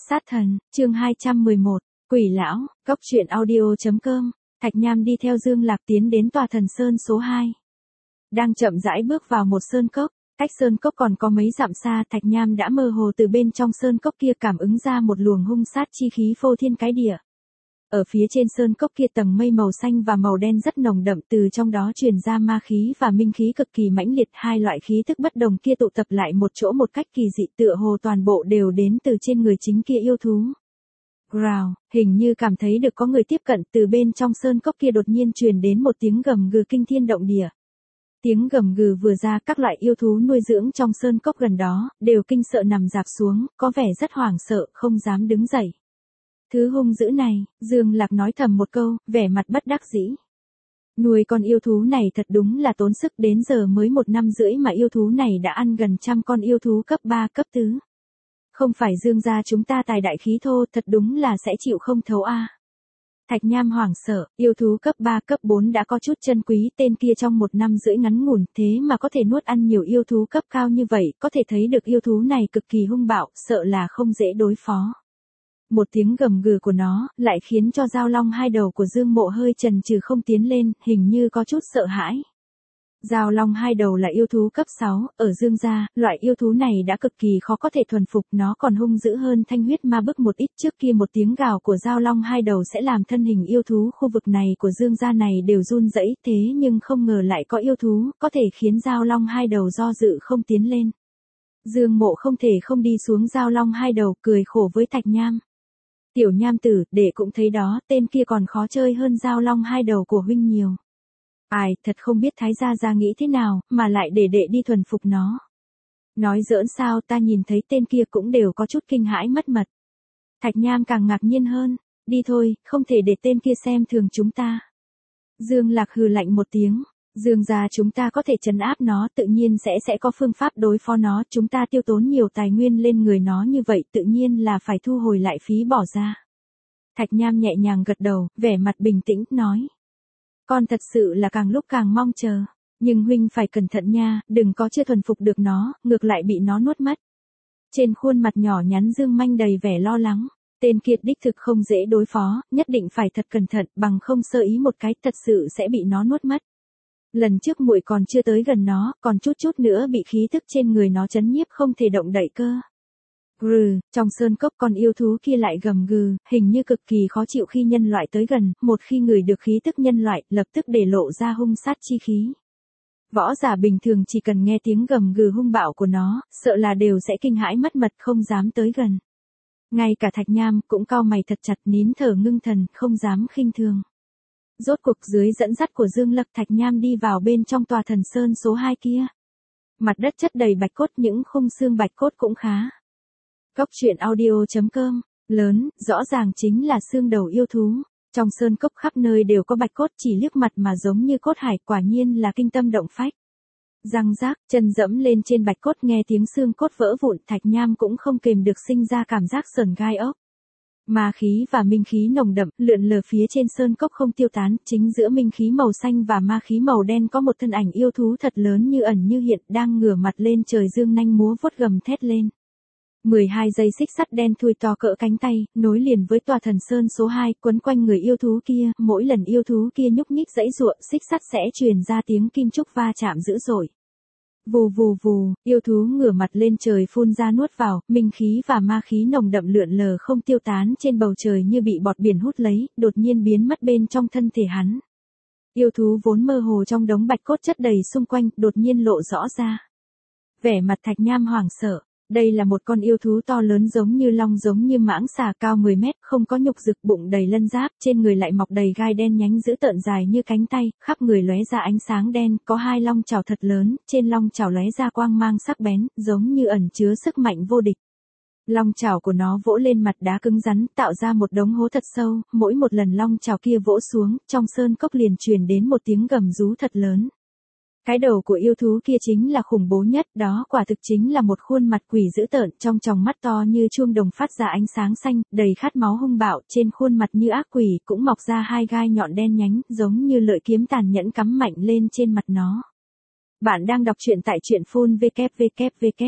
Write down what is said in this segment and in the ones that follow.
Sát thần, chương 211, Quỷ lão, Cốc truyện audio.com, Thạch Nham đi theo Dương Lạc tiến đến tòa thần sơn số 2. Đang chậm rãi bước vào một sơn cốc, cách sơn cốc còn có mấy dặm xa, Thạch Nham đã mơ hồ từ bên trong sơn cốc kia cảm ứng ra một luồng hung sát chi khí phô thiên cái địa. Ở phía trên sơn cốc kia tầng mây màu xanh và màu đen rất nồng đậm, từ trong đó truyền ra ma khí và minh khí cực kỳ mãnh liệt, hai loại khí thức bất đồng kia tụ tập lại một chỗ một cách kỳ dị, tựa hồ toàn bộ đều đến từ trên người chính kia yêu thú. Rào, hình như cảm thấy được có người tiếp cận, từ bên trong sơn cốc kia đột nhiên truyền đến một tiếng gầm gừ kinh thiên động địa. Tiếng gầm gừ vừa ra, các loại yêu thú nuôi dưỡng trong sơn cốc gần đó đều kinh sợ nằm rạp xuống, có vẻ rất hoảng sợ, không dám đứng dậy. Thứ hung dữ này, Dương Lạc nói thầm một câu, vẻ mặt bất đắc dĩ. Nuôi con yêu thú này thật đúng là tốn sức, đến giờ mới 1 năm rưỡi mà yêu thú này đã ăn gần 100 con yêu thú cấp 3, cấp 4. Không phải Dương gia chúng ta tài đại khí thô, thật đúng là sẽ chịu không thấu a. Thạch Nham hoảng sợ, yêu thú cấp 3, cấp 4 đã có chút chân quý, tên kia trong 1 năm rưỡi ngắn ngủn thế mà có thể nuốt ăn nhiều yêu thú cấp cao như vậy, có thể thấy được yêu thú này cực kỳ hung bạo, sợ là không dễ đối phó. Một tiếng gầm gừ của nó, lại khiến cho Dao Long hai đầu của Dương Mộ hơi chần chừ không tiến lên, hình như có chút sợ hãi. Dao Long hai đầu là yêu thú cấp 6, ở Dương gia, loại yêu thú này đã cực kỳ khó có thể thuần phục, nó còn hung dữ hơn Thanh Huyết Ma Bức một ít. Trước kia một tiếng gào của Dao Long hai đầu sẽ làm thân hình yêu thú khu vực này của Dương gia này đều run rẩy, thế nhưng không ngờ lại có yêu thú, có thể khiến Dao Long hai đầu do dự không tiến lên. Dương Mộ không thể không đi xuống Dao Long hai đầu, cười khổ với Thạch Nham. Tiểu Nham tử, đệ cũng thấy đó, tên kia còn khó chơi hơn Dao Long hai đầu của huynh nhiều. Ai, thật không biết Thái gia nghĩ thế nào, mà lại để đệ đi thuần phục nó. Nói giỡn sao, ta nhìn thấy tên kia cũng đều có chút kinh hãi mất mật. Thạch Nham càng ngạc nhiên hơn, đi thôi, không thể để tên kia xem thường chúng ta. Dương Lạc hừ lạnh một tiếng, Dương gia chúng ta có thể trấn áp nó, tự nhiên sẽ có phương pháp đối phó nó, chúng ta tiêu tốn nhiều tài nguyên lên người nó như vậy, tự nhiên là phải thu hồi lại phí bỏ ra. Thạch Nham nhẹ nhàng gật đầu, vẻ mặt bình tĩnh, nói. Con thật sự là càng lúc càng mong chờ, nhưng huynh phải cẩn thận nha, đừng có chưa thuần phục được nó, ngược lại bị nó nuốt mất. Trên khuôn mặt nhỏ nhắn Dương Manh đầy vẻ lo lắng, tên kia đích thực không dễ đối phó, nhất định phải thật cẩn thận, bằng không sơ ý một cái thật sự sẽ bị nó nuốt mất. Lần trước muội còn chưa tới gần nó, còn chút nữa bị khí tức trên người nó chấn nhiếp không thể động đậy cơ. Trong sơn cốc con yêu thú kia lại gầm gừ, hình như cực kỳ khó chịu khi nhân loại tới gần, một khi ngửi được khí tức nhân loại, lập tức để lộ ra hung sát chi khí. Võ giả bình thường chỉ cần nghe tiếng gầm gừ hung bạo của nó, sợ là đều sẽ kinh hãi mất mật không dám tới gần. Ngay cả Thạch Nham cũng cau mày thật chặt, nín thở ngưng thần, không dám khinh thường. Rốt cuộc dưới dẫn dắt của Dương Lạc, Thạch Nham đi vào bên trong tòa thần sơn số 2 kia. Mặt đất chất đầy bạch cốt, những khung xương bạch cốt cũng khá. Cốc truyện audio.com, lớn, rõ ràng chính là xương đầu yêu thú. Trong sơn cốc khắp nơi đều có bạch cốt, chỉ liếc mặt mà giống như cốt hải, quả nhiên là kinh tâm động phách. Răng rác, chân dẫm lên trên bạch cốt, nghe tiếng xương cốt vỡ vụn, Thạch Nham cũng không kềm được sinh ra cảm giác sởn gai ốc. Ma khí và minh khí nồng đậm, lượn lờ phía trên sơn cốc không tiêu tán, chính giữa minh khí màu xanh và ma khí màu đen có một thân ảnh yêu thú thật lớn như ẩn như hiện, đang ngửa mặt lên trời dương nanh múa vuốt gầm thét lên. 12 dây xích sắt đen thui to cỡ cánh tay, nối liền với tòa thần sơn số 2, quấn quanh người yêu thú kia, mỗi lần yêu thú kia nhúc nhích giãy giụa, xích sắt sẽ truyền ra tiếng kim trúc va chạm dữ dội. Vù vù vù, yêu thú ngửa mặt lên trời phun ra nuốt vào, minh khí và ma khí nồng đậm lượn lờ không tiêu tán trên bầu trời như bị bọt biển hút lấy, đột nhiên biến mất bên trong thân thể hắn. Yêu thú vốn mơ hồ trong đống bạch cốt chất đầy xung quanh, đột nhiên lộ rõ ra. Vẻ mặt Thạch Nham hoảng sợ. Đây là một con yêu thú to lớn giống như long giống như mãng xà, cao 10 mét, không có nhục rực, bụng đầy lân giáp, trên người lại mọc đầy gai đen nhánh dữ tợn dài như cánh tay, khắp người lóe ra ánh sáng đen, có 2 long chảo thật lớn, trên long chảo lóe ra quang mang sắc bén, giống như ẩn chứa sức mạnh vô địch. Long chảo của nó vỗ lên mặt đá cứng rắn, tạo ra một đống hố thật sâu, mỗi một lần long chảo kia vỗ xuống, trong sơn cốc liền truyền đến một tiếng gầm rú thật lớn. Cái đầu của yêu thú kia chính là khủng bố nhất, đó quả thực chính là một khuôn mặt quỷ dữ tợn, trong tròng mắt to như chuông đồng phát ra ánh sáng xanh, đầy khát máu hung bạo, trên khuôn mặt như ác quỷ cũng mọc ra 2 gai nhọn đen nhánh, giống như lợi kiếm tàn nhẫn cắm mạnh lên trên mặt nó. Bạn đang đọc truyện tại truyện phun www.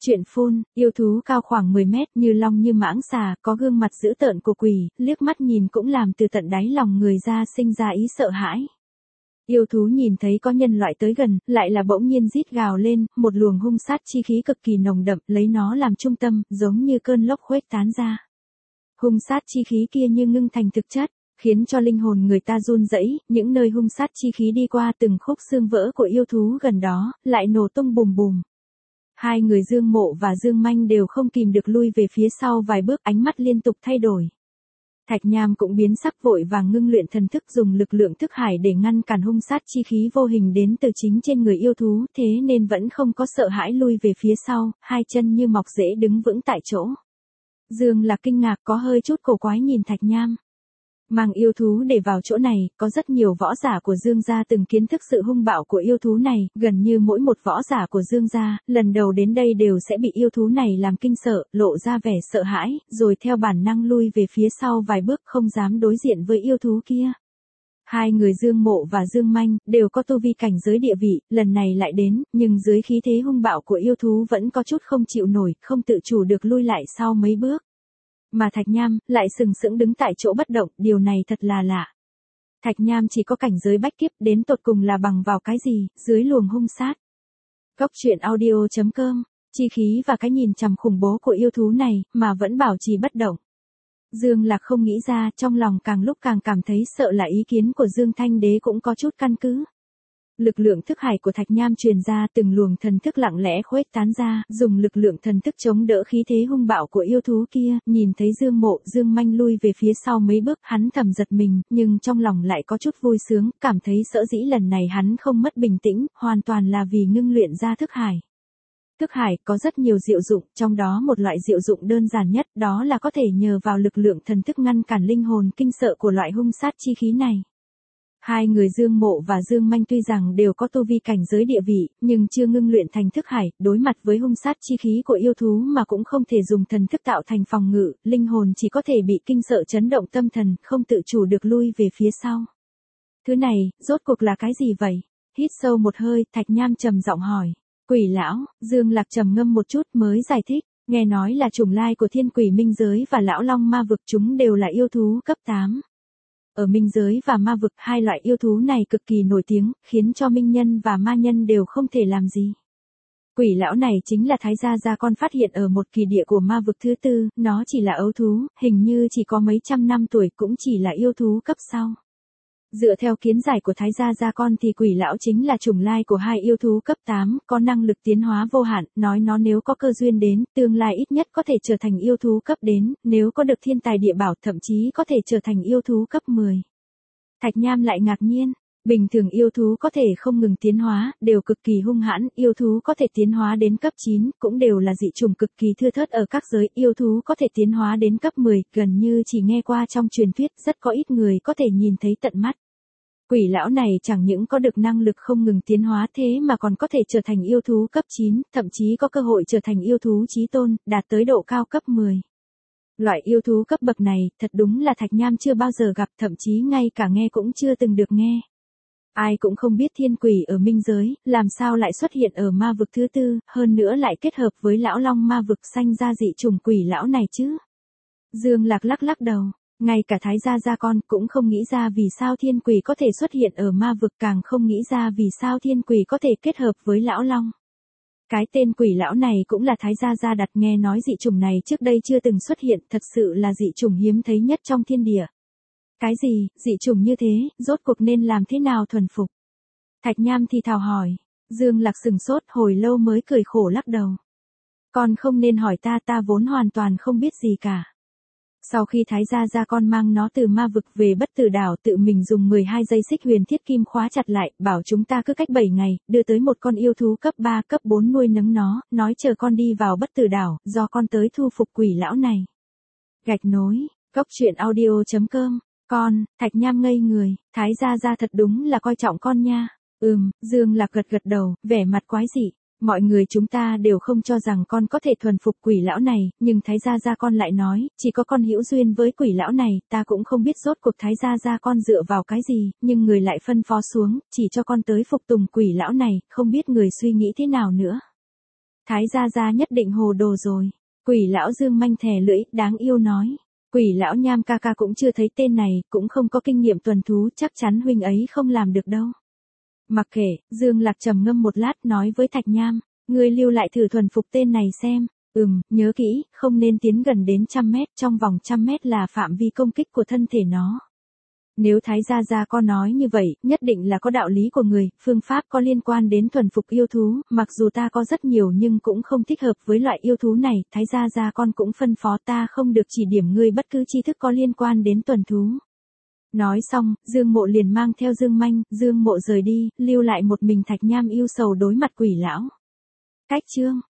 Chuyện phun, yêu thú cao khoảng 10 mét như long như mãng xà, có gương mặt dữ tợn của quỷ, liếc mắt nhìn cũng làm từ tận đáy lòng người ra sinh ra ý sợ hãi. Yêu thú nhìn thấy có nhân loại tới gần, lại là bỗng nhiên rít gào lên, một luồng hung sát chi khí cực kỳ nồng đậm, lấy nó làm trung tâm, giống như cơn lốc khuếch tán ra. Hung sát chi khí kia như ngưng thành thực chất, khiến cho linh hồn người ta run rẩy, những nơi hung sát chi khí đi qua từng khúc xương vỡ của yêu thú gần đó, lại nổ tung bùm bùm. Hai người Dương Mộ và Dương Manh đều không kìm được lui về phía sau vài bước, ánh mắt liên tục thay đổi. Thạch Nham cũng biến sắc, vội vàng ngưng luyện thần thức, dùng lực lượng thức hải để ngăn cản hung sát chi khí vô hình đến từ chính trên người yêu thú, thế nên vẫn không có sợ hãi lui về phía sau, hai chân như mọc rễ đứng vững tại chỗ. Dương Lạc kinh ngạc, có hơi chút cổ quái nhìn Thạch Nham. Mang yêu thú để vào chỗ này, có rất nhiều võ giả của Dương gia từng kiến thức sự hung bạo của yêu thú này, gần như mỗi một võ giả của Dương gia, lần đầu đến đây đều sẽ bị yêu thú này làm kinh sợ, lộ ra vẻ sợ hãi, rồi theo bản năng lui về phía sau vài bước, không dám đối diện với yêu thú kia. Hai người Dương Mộ và Dương Manh, đều có tu vi cảnh giới địa vị, lần này lại đến, nhưng dưới khí thế hung bạo của yêu thú vẫn có chút không chịu nổi, không tự chủ được lui lại sau mấy bước. Mà Thạch Nham, lại sừng sững đứng tại chỗ bất động, điều này thật là lạ. Thạch Nham chỉ có cảnh giới bách kiếp, đến tột cùng là bằng vào cái gì, dưới luồng hung sát. Góc truyện audio.com, chi khí và cái nhìn chằm khủng bố của yêu thú này, mà vẫn bảo trì bất động. Dương Lạc không nghĩ ra, trong lòng càng lúc càng cảm thấy sợ là ý kiến của Dương Thanh Đế cũng có chút căn cứ. Lực lượng thức hải của Thạch Nham truyền ra, từng luồng thần thức lặng lẽ khuếch tán ra, dùng lực lượng thần thức chống đỡ khí thế hung bạo của yêu thú kia, nhìn thấy Dương Mộ, Dương Manh lui về phía sau mấy bước, hắn thầm giật mình, nhưng trong lòng lại có chút vui sướng, cảm thấy sợ dĩ lần này hắn không mất bình tĩnh, hoàn toàn là vì ngưng luyện ra thức hải. Thức hải có rất nhiều diệu dụng, trong đó một loại diệu dụng đơn giản nhất, đó là có thể nhờ vào lực lượng thần thức ngăn cản linh hồn kinh sợ của loại hung sát chi khí này. Hai người Dương Mộ và Dương Manh tuy rằng đều có tu vi cảnh giới địa vị, nhưng chưa ngưng luyện thành thức hải, đối mặt với hung sát chi khí của yêu thú mà cũng không thể dùng thần thức tạo thành phòng ngự, linh hồn chỉ có thể bị kinh sợ chấn động tâm thần, không tự chủ được lui về phía sau. Thứ này, rốt cuộc là cái gì vậy? Hít sâu một hơi, Thạch Nham trầm giọng hỏi. Quỷ lão, Dương Lạc trầm ngâm một chút mới giải thích, nghe nói là chủng lai của thiên quỷ minh giới và lão long ma vực, chúng đều là yêu thú cấp 8. Ở minh giới và ma vực, hai loại yêu thú này cực kỳ nổi tiếng, khiến cho minh nhân và ma nhân đều không thể làm gì. Quỷ lão này chính là Thái gia con phát hiện ở một kỳ địa của ma vực thứ tư, nó chỉ là ấu thú, hình như chỉ có mấy trăm năm tuổi, cũng chỉ là yêu thú cấp sau. Dựa theo kiến giải của Thái gia con thì quỷ lão chính là chủng lai của hai yêu thú cấp 8, có năng lực tiến hóa vô hạn, nói nó nếu có cơ duyên đến, tương lai ít nhất có thể trở thành yêu thú cấp đến, nếu có được thiên tài địa bảo thậm chí có thể trở thành yêu thú cấp 10. Thạch Nham lại ngạc nhiên, bình thường yêu thú có thể không ngừng tiến hóa, đều cực kỳ hung hãn, yêu thú có thể tiến hóa đến cấp 9, cũng đều là dị chủng cực kỳ thưa thớt ở các giới, yêu thú có thể tiến hóa đến cấp 10, gần như chỉ nghe qua trong truyền thuyết, rất có ít người có thể nhìn thấy tận mắt. Quỷ lão này chẳng những có được năng lực không ngừng tiến hóa thế mà còn có thể trở thành yêu thú cấp 9, thậm chí có cơ hội trở thành yêu thú chí tôn, đạt tới độ cao cấp 10. Loại yêu thú cấp bậc này, thật đúng là Thạch Nham chưa bao giờ gặp, thậm chí ngay cả nghe cũng chưa từng được nghe. Ai cũng không biết thiên quỷ ở minh giới, làm sao lại xuất hiện ở ma vực thứ tư, hơn nữa lại kết hợp với lão long ma vực sanh ra dị chủng quỷ lão này chứ. Dương Lạc lắc lắc đầu. Ngay cả Thái gia con cũng không nghĩ ra vì sao thiên quỷ có thể xuất hiện ở ma vực, càng không nghĩ ra vì sao thiên quỷ có thể kết hợp với lão long. Cái tên quỷ lão này cũng là Thái gia đặt, nghe nói dị chủng này trước đây chưa từng xuất hiện, thật sự là dị chủng hiếm thấy nhất trong thiên địa. Cái gì, dị chủng như thế, rốt cuộc nên làm thế nào thuần phục? Thạch Nham thì thào hỏi. Dương Lạc sừng sốt hồi lâu mới cười khổ lắc đầu. Con không nên hỏi ta vốn hoàn toàn không biết gì cả. Sau khi Thái gia con mang nó từ ma vực về Bất Tử Đảo, tự mình dùng 12 dây xích huyền thiết kim khóa chặt lại, bảo chúng ta cứ cách 7 ngày, đưa tới một con yêu thú cấp 3, cấp 4 nuôi nấng nó, nói chờ con đi vào Bất Tử Đảo, do con tới thu phục quỷ lão này. Gạch nối, góc truyện audio.com, con, Thạch Nham ngây người, Thái gia thật đúng là coi trọng con nha. Dương Lạc gật đầu, vẻ mặt quái dị. Mọi người chúng ta đều không cho rằng con có thể thuần phục quỷ lão này, nhưng Thái gia con lại nói, chỉ có con hữu duyên với quỷ lão này, ta cũng không biết rốt cuộc Thái gia con dựa vào cái gì, nhưng người lại phân phó xuống, chỉ cho con tới phục tùng quỷ lão này, không biết người suy nghĩ thế nào nữa. Thái gia gia nhất định hồ đồ rồi. Quỷ lão Dương manh thè lưỡi, đáng yêu nói. Quỷ lão Nham ca ca cũng chưa thấy tên này, cũng không có kinh nghiệm tuần thú, chắc chắn huynh ấy không làm được đâu. Mặc kệ, Dương Lạc trầm ngâm một lát nói với Thạch Nham, ngươi lưu lại thử thuần phục tên này xem. Nhớ kỹ, không nên tiến gần đến 100 mét, trong vòng 100 mét là phạm vi công kích của thân thể nó. Nếu Thái gia gia có nói như vậy, nhất định là có đạo lý của người, phương pháp có liên quan đến thuần phục yêu thú, mặc dù ta có rất nhiều nhưng cũng không thích hợp với loại yêu thú này, Thái gia gia con cũng phân phó ta không được chỉ điểm ngươi bất cứ tri thức có liên quan đến tuần thú. Nói xong, Dương Mộ liền mang theo Dương Manh, Dương Mộ rời đi, lưu lại một mình Thạch Nham yêu sầu đối mặt quỷ lão. Cách chương